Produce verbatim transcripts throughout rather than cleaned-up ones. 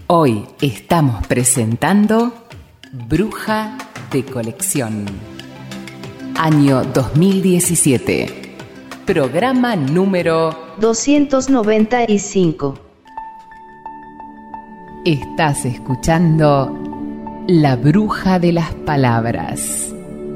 Hoy estamos presentando Bruja de Colección. Año dos mil diecisiete. Programa número doscientos noventa y cinco. Estás escuchando La Bruja de las Palabras.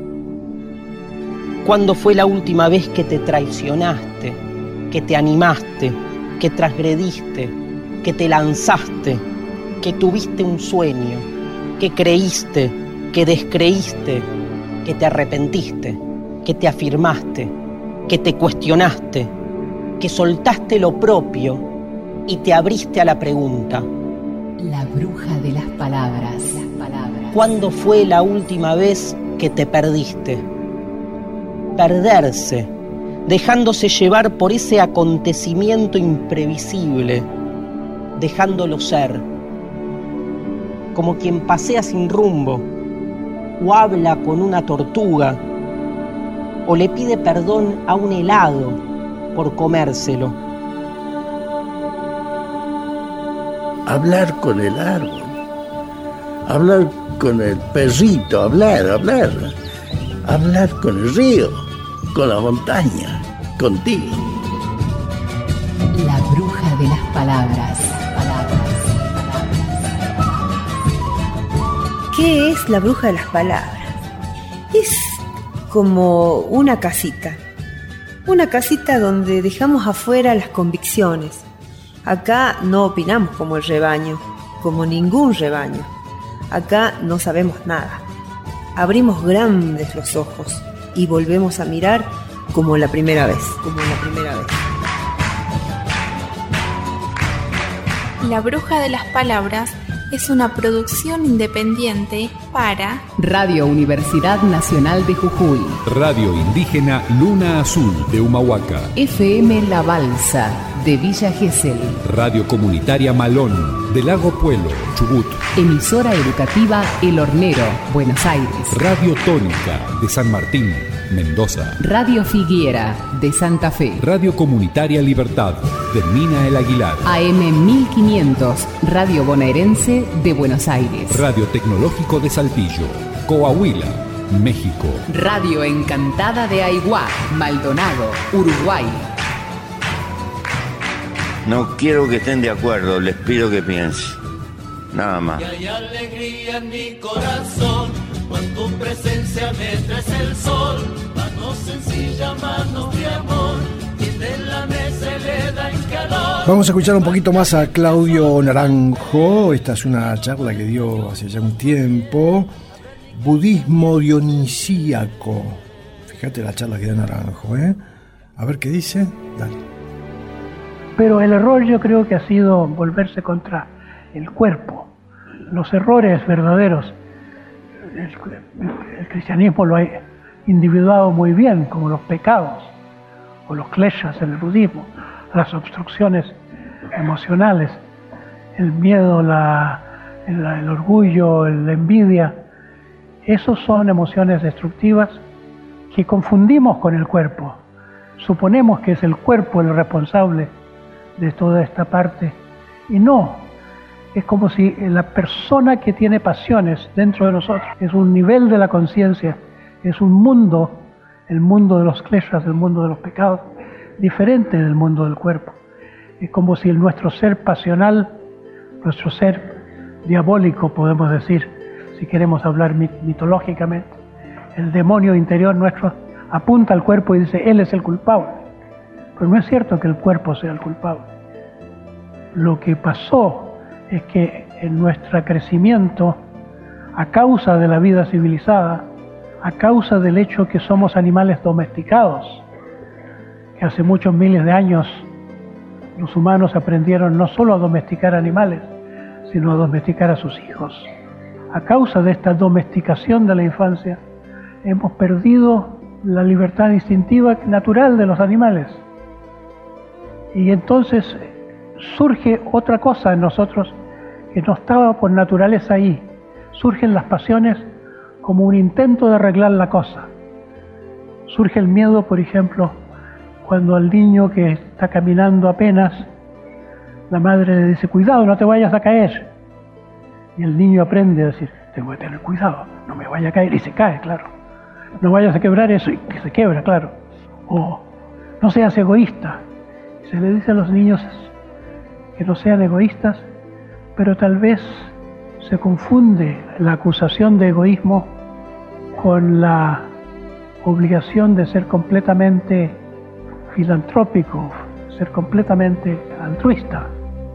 ¿Cuándo fue la última vez que te traicionaste, que te animaste, que transgrediste, que te lanzaste, que tuviste un sueño, que creíste, que descreíste, que te arrepentiste, que te afirmaste, que te cuestionaste, que soltaste lo propio y te abriste a la pregunta? La Bruja de las Palabras. Las palabras. ¿Cuándo fue la última vez que te perdiste? Perderse, dejándose llevar por ese acontecimiento imprevisible, dejándolo ser, como quien pasea sin rumbo, o habla con una tortuga, o le pide perdón a un helado por comérselo. Hablar con el árbol, hablar con el perrito, hablar, hablar, hablar con el río, con la montaña, contigo. La Bruja de las Palabras. Palabras, palabras. ¿Qué es la Bruja de las Palabras? Es como una casita, una casita donde dejamos afuera las convicciones. Acá no opinamos como el rebaño, como ningún rebaño. Acá no sabemos nada. Abrimos grandes los ojos y volvemos a mirar como la primera vez, como la primera vez. La Bruja de las Palabras es una producción independiente para Radio Universidad Nacional de Jujuy, Radio Indígena Luna Azul de Humahuaca, F M La Balsa de Villa Gesell, Radio Comunitaria Malón de Lago Puelo, Chubut, Emisora Educativa El Hornero, Buenos Aires, Radio Tónica de San Martín, Mendoza, Radio Figuera de Santa Fe, Radio Comunitaria Libertad de Mina El Aguilar, A M mil quinientos, Radio Bonaerense de Buenos Aires, Radio Tecnológico de Saltillo, Coahuila, México, Radio Encantada de Aiguá, Maldonado, Uruguay. No quiero que estén de acuerdo, les pido que piensen. Nada más. Y hay alegría en mi corazón, cuando tu presencia me traes el sol. Mano sencilla, manos de amor, y de la mesa le da en calor. Vamos a escuchar un poquito más a Claudio Naranjo. Esta es una charla que dio hace ya un tiempo. Budismo dionisíaco. Fíjate la charla que dio Naranjo, ¿eh? A ver qué dice. Dale. Pero el error yo creo que ha sido volverse contra el cuerpo. Los errores verdaderos, el, el cristianismo lo ha individuado muy bien, como los pecados, o los kleshas en el budismo, las obstrucciones emocionales, el miedo, la, el, el orgullo, la envidia. Esos son emociones destructivas que confundimos con el cuerpo. Suponemos que es el cuerpo el responsable de toda esta parte, y no, es como si la persona que tiene pasiones dentro de nosotros es un nivel de la conciencia, es un mundo, el mundo de los kleshas, el mundo de los pecados, diferente del mundo del cuerpo. Es como si el nuestro ser pasional, nuestro ser diabólico, podemos decir, si queremos hablar mitológicamente, el demonio interior nuestro apunta al cuerpo y dice, él es el culpable. Pero no es cierto que el cuerpo sea el culpable. Lo que pasó es que en nuestro crecimiento, a causa de la vida civilizada, a causa del hecho que somos animales domesticados, que hace muchos miles de años los humanos aprendieron no solo a domesticar animales, sino a domesticar a sus hijos. A causa de esta domesticación de la infancia, hemos perdido la libertad instintiva natural de los animales. Y entonces surge otra cosa en nosotros que no estaba por naturaleza ahí. Surgen las pasiones como un intento de arreglar la cosa. Surge el miedo, por ejemplo, cuando al niño que está caminando apenas, la madre le dice, cuidado, no te vayas a caer. Y el niño aprende a decir, tengo que tener cuidado, no me vaya a caer, y se cae, claro. No vayas a quebrar eso, y que se quiebra, claro. O no seas egoísta. Se le dice a los niños que no sean egoístas, pero tal vez se confunde la acusación de egoísmo con la obligación de ser completamente filantrópico, ser completamente altruista.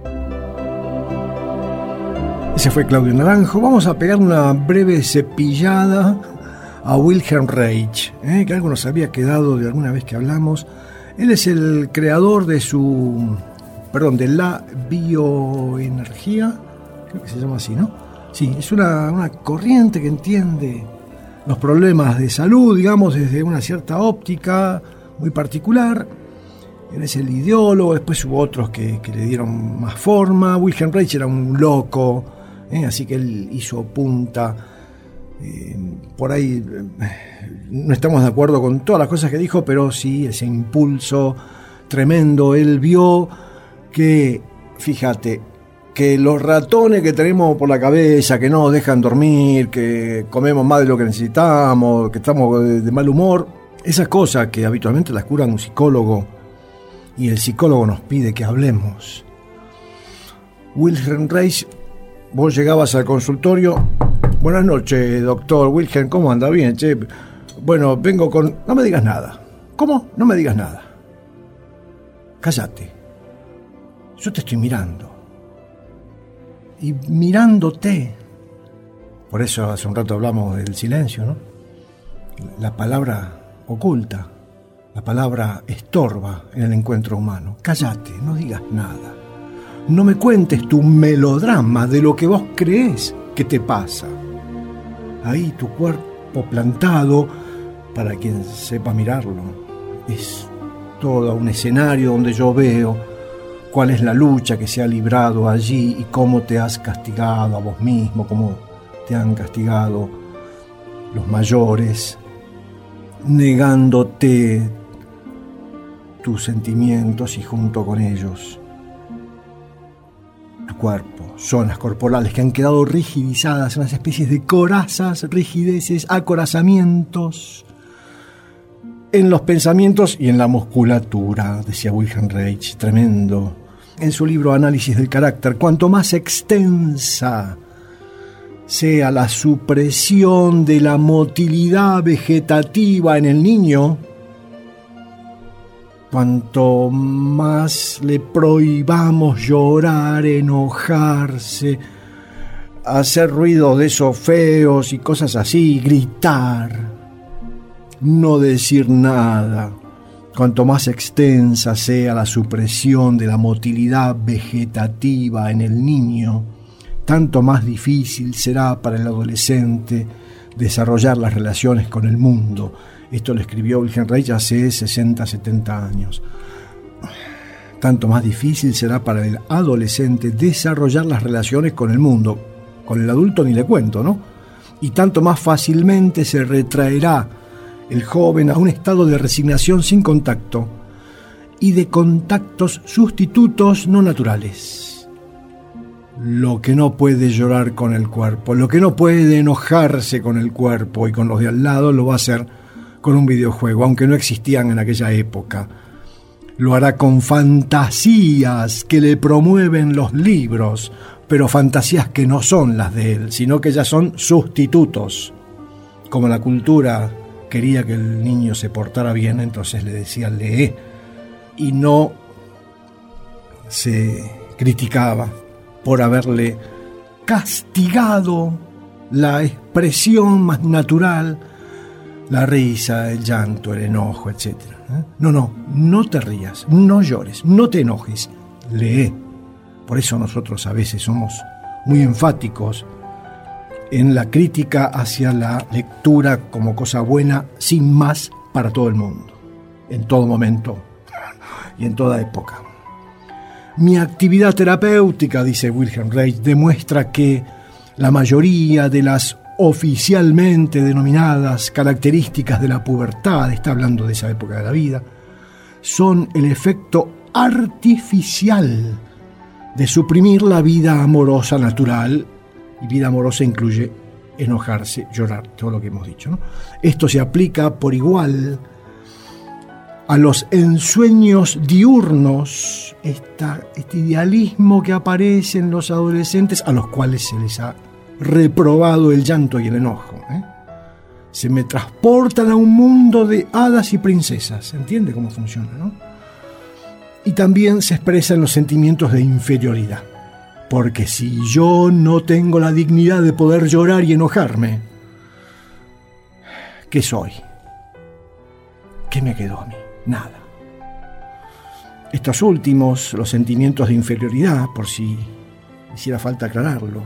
Ese fue Claudio Naranjo. Vamos a pegar una breve cepillada a Wilhelm Reich, ¿eh? que algo nos había quedado de alguna vez que hablamos. Él es el creador de su, perdón, de la bioenergía, creo que se llama así, ¿no? Sí, es una, una corriente que entiende los problemas de salud, digamos, desde una cierta óptica muy particular. Él es el ideólogo, después hubo otros que, que le dieron más forma. Wilhelm Reich era un loco, ¿eh? así que él hizo punta. Eh, por ahí eh, no estamos de acuerdo con todas las cosas que dijo, pero sí, ese impulso tremendo. Él vio que, fíjate, que los ratones que tenemos por la cabeza, que no nos dejan dormir, que comemos más de lo que necesitamos, que estamos de, de mal humor, esas cosas que habitualmente las cura un psicólogo, y el psicólogo nos pide que hablemos. Wilhelm Reich, vos llegabas al consultorio. Buenas noches, doctor Wilhelm, ¿cómo anda? Bien, che. Bueno, vengo con... No me digas nada. ¿Cómo? No me digas nada. Cállate. Yo te estoy mirando. Y mirándote. Por eso hace un rato hablamos del silencio, ¿no? La palabra oculta. La palabra estorba en el encuentro humano. Cállate, no digas nada. No me cuentes tu melodrama de lo que vos creés que te pasa. Ahí tu cuerpo plantado, para quien sepa mirarlo, es todo un escenario donde yo veo cuál es la lucha que se ha librado allí y cómo te has castigado a vos mismo, cómo te han castigado los mayores, negándote tus sentimientos y junto con ellos tu cuerpo, zonas corporales que han quedado rigidizadas, unas especies de corazas, rigideces, acorazamientos en los pensamientos y en la musculatura, decía Wilhelm Reich, tremendo. En su libro Análisis del Carácter, cuanto más extensa sea la supresión de la motilidad vegetativa en el niño, cuanto más le prohibamos llorar, enojarse, hacer ruidos de esos feos y cosas así, gritar, no decir nada, cuanto más extensa sea la supresión de la motilidad vegetativa en el niño, tanto más difícil será para el adolescente desarrollar las relaciones con el mundo. Esto lo escribió Wilhelm Reich hace sesenta, setenta años. Tanto más difícil será para el adolescente desarrollar las relaciones con el mundo. Con el adulto ni le cuento, ¿no? Y tanto más fácilmente se retraerá el joven a un estado de resignación sin contacto y de contactos sustitutos no naturales. Lo que no puede llorar con el cuerpo, lo que no puede enojarse con el cuerpo y con los de al lado, lo va a hacer con un videojuego, aunque no existían en aquella época. Lo hará con fantasías que le promueven los libros, pero fantasías que no son las de él, sino que ya son sustitutos. Como la cultura quería que el niño se portara bien, entonces le decía lee, y no se criticaba por haberle castigado la expresión más natural, la risa, el llanto, el enojo, etcétera. ¿Eh? No, no, no te rías, no llores, no te enojes, lee. Por eso nosotros a veces somos muy enfáticos en la crítica hacia la lectura como cosa buena, sin más, para todo el mundo, en todo momento y en toda época. Mi actividad terapéutica, dice Wilhelm Reich, demuestra que la mayoría de las oficialmente denominadas características de la pubertad, está hablando de esa época de la vida, son el efecto artificial de suprimir la vida amorosa natural y vida amorosa incluye enojarse, llorar, todo lo que hemos dicho, ¿no? Esto se aplica por igual a los ensueños diurnos, esta, este idealismo que aparece en los adolescentes a los cuales se les ha reprobado el llanto y el enojo, ¿eh? Se me transportan a un mundo de hadas y princesas. ¿Se entiende cómo funciona, no? Y también se expresan los sentimientos de inferioridad. Porque si yo no tengo la dignidad de poder llorar y enojarme, ¿qué soy? ¿Qué me quedó a mí? Nada. Estos últimos, los sentimientos de inferioridad, por si hiciera falta aclararlo,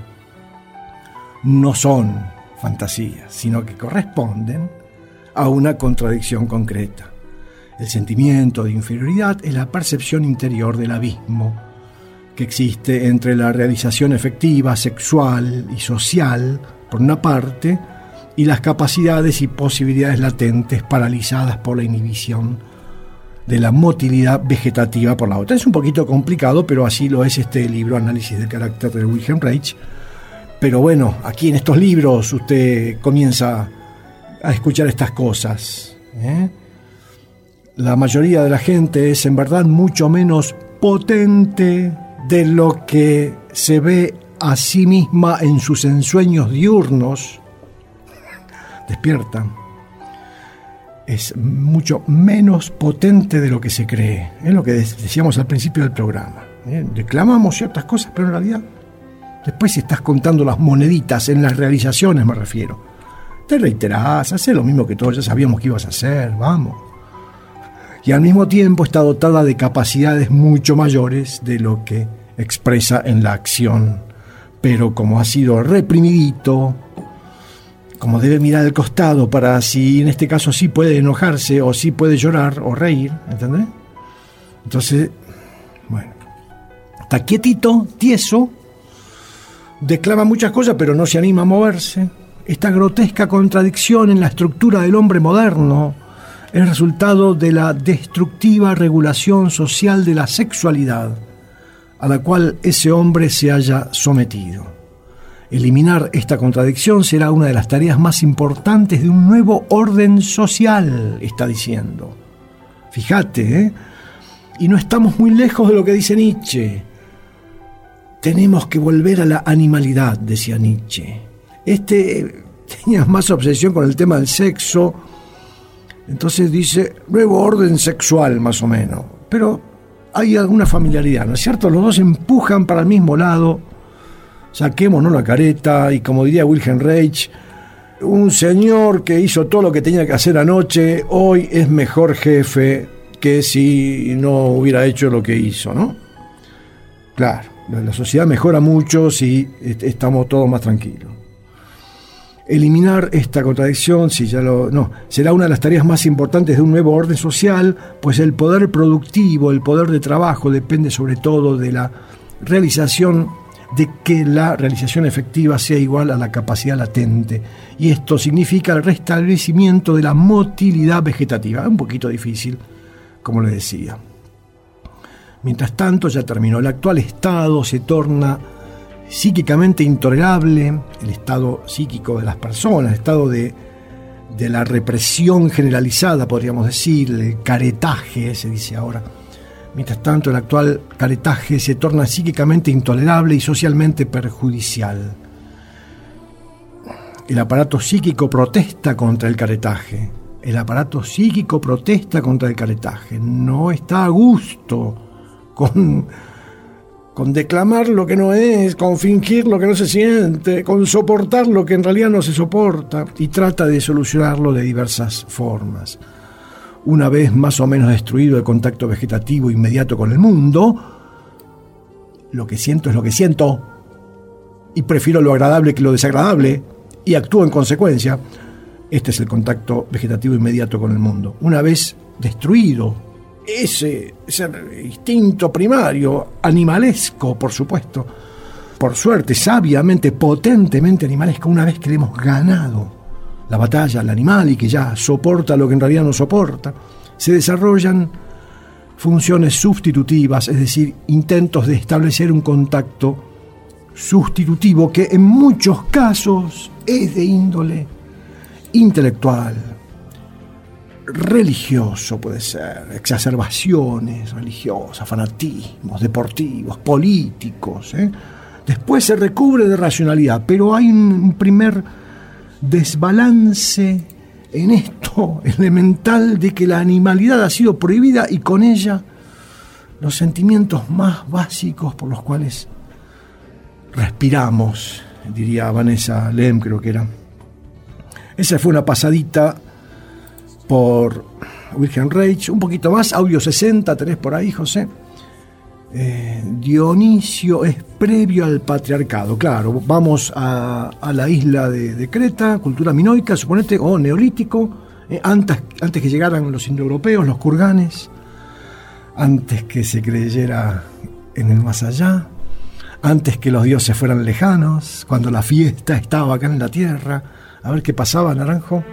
no son fantasías, sino que corresponden a una contradicción concreta. El sentimiento de inferioridad es la percepción interior del abismo que existe entre la realización efectiva, sexual y social, por una parte, y las capacidades y posibilidades latentes paralizadas por la inhibición de la motilidad vegetativa por la otra. Es un poquito complicado, pero así lo es este libro, Análisis del carácter de Wilhelm Reich. Pero bueno, aquí en estos libros usted comienza a escuchar estas cosas, ¿eh? La mayoría de la gente es en verdad mucho menos potente de lo que se ve a sí misma en sus ensueños diurnos. Despierta. Es mucho menos potente de lo que se cree. Es lo que decíamos al principio del programa, ¿eh? Declamamos ciertas cosas, pero en realidad después si estás contando las moneditas en las realizaciones, me refiero, te reiterás, haces lo mismo que todos ya sabíamos que ibas a hacer, vamos. Y al mismo tiempo está dotada de capacidades mucho mayores de lo que expresa en la acción. Pero como ha sido reprimidito, como debe mirar al costado para si en este caso sí puede enojarse o sí puede llorar o reír, ¿entendés? Entonces, bueno, está quietito, tieso, declama muchas cosas pero no se anima a moverse. Esta grotesca contradicción en la estructura del hombre moderno es resultado de la destructiva regulación social de la sexualidad a la cual ese hombre se haya sometido. Eliminar esta contradicción será una de las tareas más importantes de un nuevo orden social, está diciendo. Fíjate, ¿eh? Y no estamos muy lejos de lo que dice Nietzsche. Tenemos que volver a la animalidad, decía Nietzsche. Este tenía más obsesión con el tema del sexo. Entonces dice, nuevo orden sexual, más o menos. Pero hay alguna familiaridad, ¿no es cierto? Los dos empujan para el mismo lado. Saquémonos la careta, y como diría Wilhelm Reich, un señor que hizo todo lo que tenía que hacer anoche, hoy es mejor jefe que si no hubiera hecho lo que hizo, ¿no? Claro, la sociedad mejora mucho si estamos todos más tranquilos. Eliminar esta contradicción, si ya lo, no, será una de las tareas más importantes de un nuevo orden social, pues el poder productivo, el poder de trabajo depende sobre todo de la realización, de que la realización efectiva sea igual a la capacidad latente, y esto significa el restablecimiento de la motilidad vegetativa. Un poquito difícil, como le decía. Mientras tanto, ya terminó, el actual estado se torna psíquicamente intolerable, el estado psíquico de las personas, el estado de, de la represión generalizada, podríamos decir, el caretaje, se dice ahora. Mientras tanto, el actual caretaje se torna psíquicamente intolerable y socialmente perjudicial. El aparato psíquico protesta contra el caretaje. El aparato psíquico protesta contra el caretaje. No está a gusto con... con declamar lo que no es, con fingir lo que no se siente, con soportar lo que en realidad no se soporta, y trata de solucionarlo de diversas formas. Una vez más o menos destruido el contacto vegetativo inmediato con el mundo, lo que siento es lo que siento, y prefiero lo agradable que lo desagradable, y actúo en consecuencia. Este es el contacto vegetativo inmediato con el mundo. Una vez destruido Ese, ese instinto primario, animalesco, por supuesto, por suerte, sabiamente, potentemente animalesco, una vez que le hemos ganado la batalla al animal y que ya soporta lo que en realidad no soporta, se desarrollan funciones sustitutivas, es decir, intentos de establecer un contacto sustitutivo que en muchos casos es de índole intelectual, religioso, puede ser, exacerbaciones religiosas, fanatismos deportivos, políticos, ¿eh? Después se recubre de racionalidad, pero hay un primer desbalance en esto elemental de que la animalidad ha sido prohibida y con ella los sentimientos más básicos por los cuales respiramos, diría Vanessa Lehm, creo que era. Esa fue una pasadita por Wilhelm Reich, un poquito más, audio sesenta, tenés por ahí, José. Eh, Dionisio es previo al patriarcado, claro, vamos a, a la isla de, de Creta, cultura minoica, suponete, o neolítico, eh, antes, antes que llegaran los indoeuropeos, los kurganes, antes que se creyera en el más allá, antes que los dioses fueran lejanos, cuando la fiesta estaba acá en la tierra. A ver qué pasaba, Naranjo.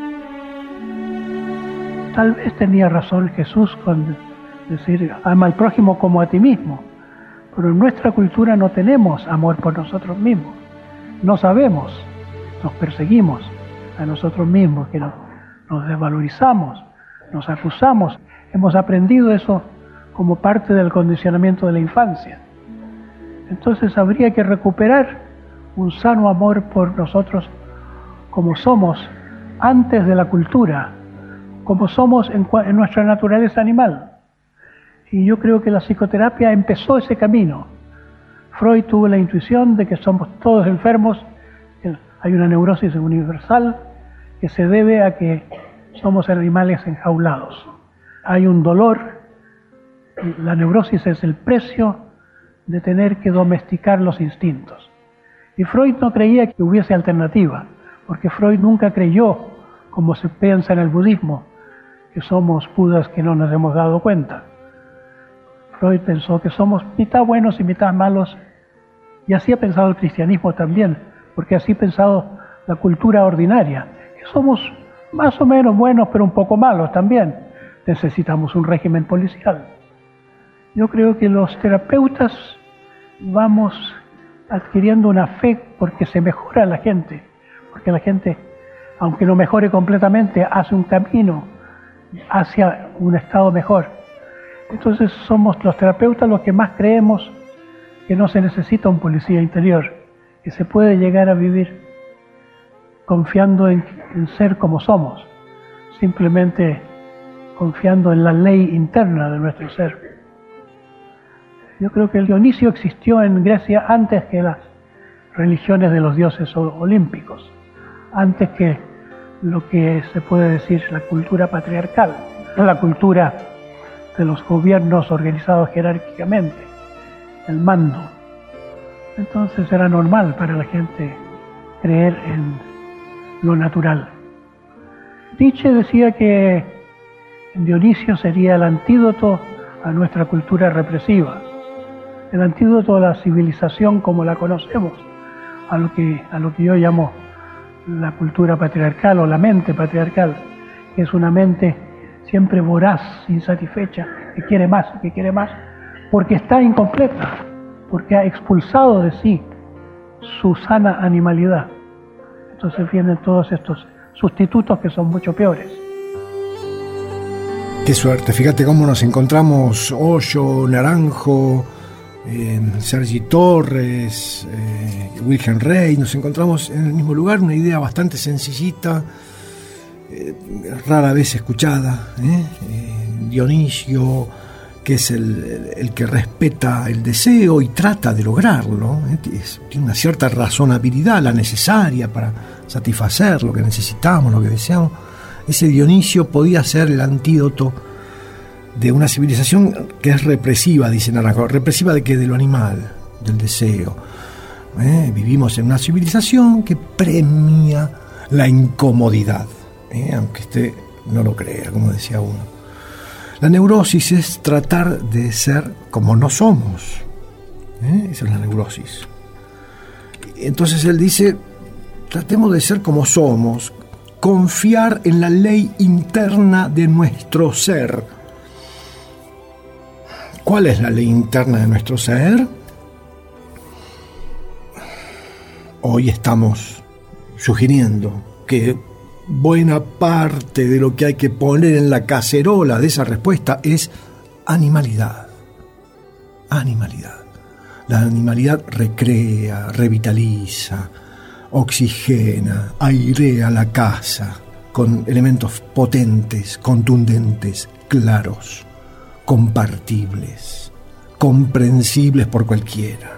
Tal vez tenía razón Jesús con decir, ama al prójimo como a ti mismo, pero en nuestra cultura no tenemos amor por nosotros mismos, no sabemos, nos perseguimos a nosotros mismos, que nos, nos desvalorizamos, nos acusamos, hemos aprendido eso como parte del condicionamiento de la infancia. Entonces habría que recuperar un sano amor por nosotros como somos antes de la cultura, como somos en, en nuestra naturaleza animal. Y yo creo que la psicoterapia empezó ese camino. Freud tuvo la intuición de que somos todos enfermos, que hay una neurosis universal que se debe a que somos animales enjaulados. Hay un dolor, la neurosis es el precio de tener que domesticar los instintos. Y Freud no creía que hubiese alternativa, porque Freud nunca creyó, como se piensa en el budismo, que somos budas que no nos hemos dado cuenta. Freud pensó que somos mitad buenos y mitad malos, y así ha pensado el cristianismo también, porque así ha pensado la cultura ordinaria, que somos más o menos buenos, pero un poco malos también. Necesitamos un régimen policial. Yo creo que los terapeutas vamos adquiriendo una fe porque se mejora la gente, porque la gente, aunque no mejore completamente, hace un camino hacia un estado mejor. Entonces somos los terapeutas los que más creemos que no se necesita un policía interior, que se puede llegar a vivir confiando en, en ser como somos, simplemente confiando en la ley interna de nuestro ser. Yo creo que el Dionisio existió en Grecia antes que las religiones de los dioses olímpicos, antes que lo que se puede decir la cultura patriarcal, la cultura de los gobiernos organizados jerárquicamente, el mando. Entonces era normal para la gente creer en lo natural. Nietzsche decía que Dionisio sería el antídoto a nuestra cultura represiva, el antídoto a la civilización como la conocemos, a lo que, a lo que yo llamo la cultura patriarcal o la mente patriarcal, que es una mente siempre voraz, insatisfecha, que quiere más, que quiere más, porque está incompleta, porque ha expulsado de sí su sana animalidad. Entonces vienen todos estos sustitutos que son mucho peores. Qué suerte, fíjate cómo nos encontramos Hoyo, Naranjo, eh, Sergi Torres, eh, Wilhelm Reich, nos encontramos en el mismo lugar, una idea bastante sencillita, eh, rara vez escuchada, ¿eh? Eh, Dionisio, que es el, el que respeta el deseo y trata de lograrlo, ¿eh? Es, tiene una cierta razonabilidad, la necesaria para satisfacer lo que necesitamos, lo que deseamos. Ese Dionisio podía ser el antídoto de una civilización que es represiva, dice Naranjo. ¿Represiva de qué? De lo animal, del deseo. ¿Eh? Vivimos en una civilización que premia la incomodidad, ¿eh? Aunque usted no lo crea, como decía uno. La neurosis es tratar de ser como no somos, ¿eh? Esa es la neurosis. Entonces él dice, tratemos de ser como somos, confiar en la ley interna de nuestro ser. ¿Cuál es la ley interna de nuestro ser? Hoy estamos sugiriendo que buena parte de lo que hay que poner en la cacerola de esa respuesta es animalidad. Animalidad. La animalidad recrea, revitaliza, oxigena, airea la casa con elementos potentes, contundentes, claros, compartibles, comprensibles por cualquiera,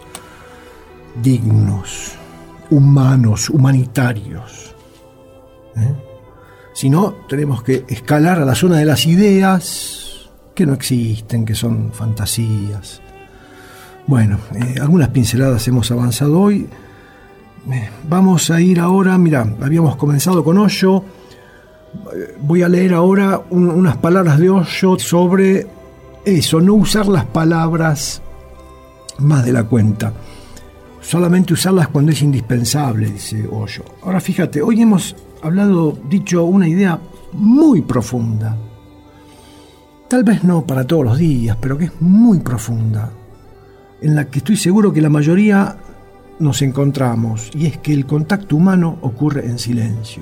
dignos, humanos, humanitarios. ¿Eh? Si no, tenemos que escalar a la zona de las ideas que no existen, que son fantasías. Bueno, eh, algunas pinceladas hemos avanzado hoy. Eh, vamos a ir ahora, mira, habíamos comenzado con Osho. Eh, voy a leer ahora un, unas palabras de Osho sobre eso, no usar las palabras más de la cuenta. Solamente usarlas cuando es indispensable, dice Osho. Ahora fíjate, hoy hemos hablado, dicho una idea muy profunda. Tal vez no para todos los días, pero que es muy profunda, en la que estoy seguro que la mayoría nos encontramos, y es que el contacto humano ocurre en silencio.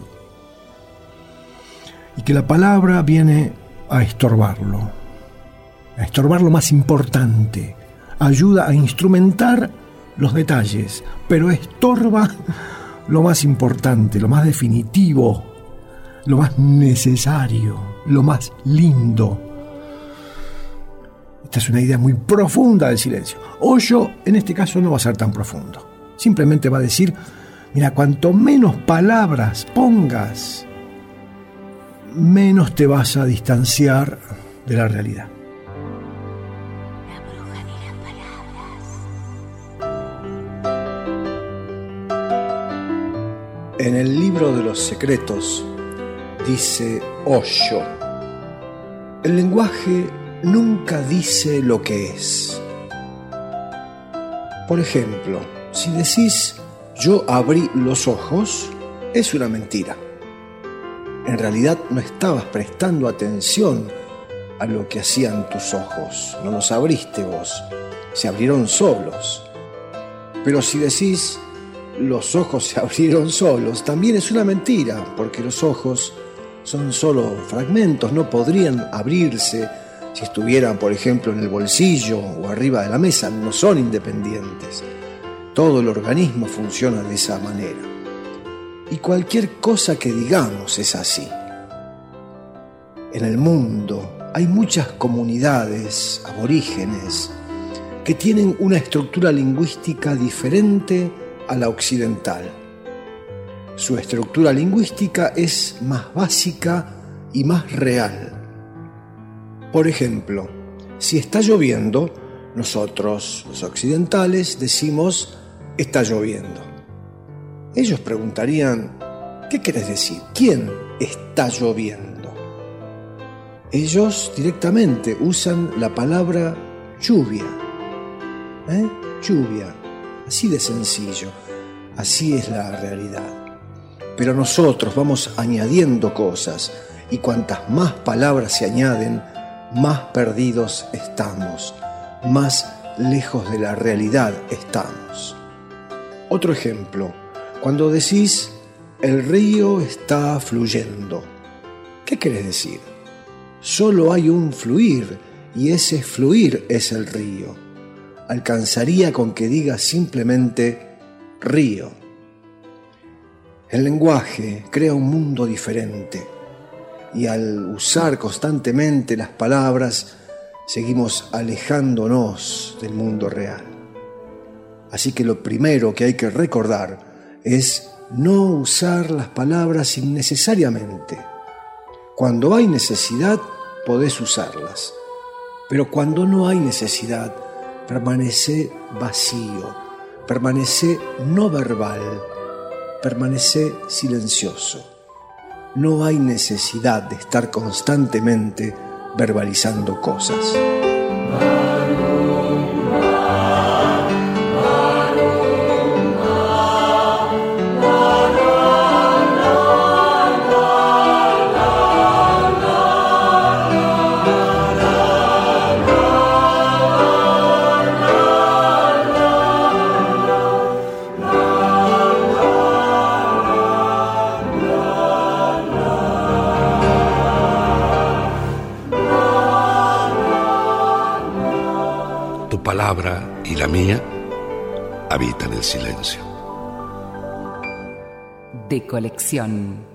Y que la palabra viene a estorbarlo, a estorbar lo más importante, ayuda a instrumentar los detalles, pero estorba lo más importante, lo más definitivo, lo más necesario, lo más lindo. Esta es una idea muy profunda del silencio. Osho, en este caso, no va a ser tan profundo. Simplemente va a decir, mira, cuanto menos palabras pongas, menos te vas a distanciar de la realidad. La bruja de las palabras. En el libro de los secretos dice Osho, el lenguaje nunca dice lo que es. Por ejemplo, si decís yo abrí los ojos, es una mentira. En realidad no estabas prestando atención a lo que hacían tus ojos, no los abriste vos, se abrieron solos. Pero si decís los ojos se abrieron solos, también es una mentira, porque los ojos son solo fragmentos, no podrían abrirse si estuvieran, por ejemplo, en el bolsillo o arriba de la mesa, no son independientes. Todo el organismo funciona de esa manera. Y cualquier cosa que digamos es así. En el mundo hay muchas comunidades aborígenes que tienen una estructura lingüística diferente a la occidental. Su estructura lingüística es más básica y más real. Por ejemplo, si está lloviendo, nosotros, los occidentales, decimos está lloviendo. Ellos preguntarían, ¿qué querés decir? ¿Quién está lloviendo? Ellos directamente usan la palabra lluvia. ¿Eh? Lluvia. Así de sencillo. Así es la realidad. Pero nosotros vamos añadiendo cosas, y cuantas más palabras se añaden, más perdidos estamos, más lejos de la realidad estamos. Otro ejemplo, cuando decís el río está fluyendo, ¿qué querés decir? Solo hay un fluir, y ese fluir es el río. Alcanzaría con que digas simplemente río. El lenguaje crea un mundo diferente, y al usar constantemente las palabras, seguimos alejándonos del mundo real. Así que lo primero que hay que recordar es no usar las palabras innecesariamente. Cuando hay necesidad, podés usarlas, pero cuando no hay necesidad, permanece vacío, permanece no verbal, permanece silencioso. No hay necesidad de estar constantemente verbalizando cosas. Tu palabra y la mía habitan el silencio. De colección.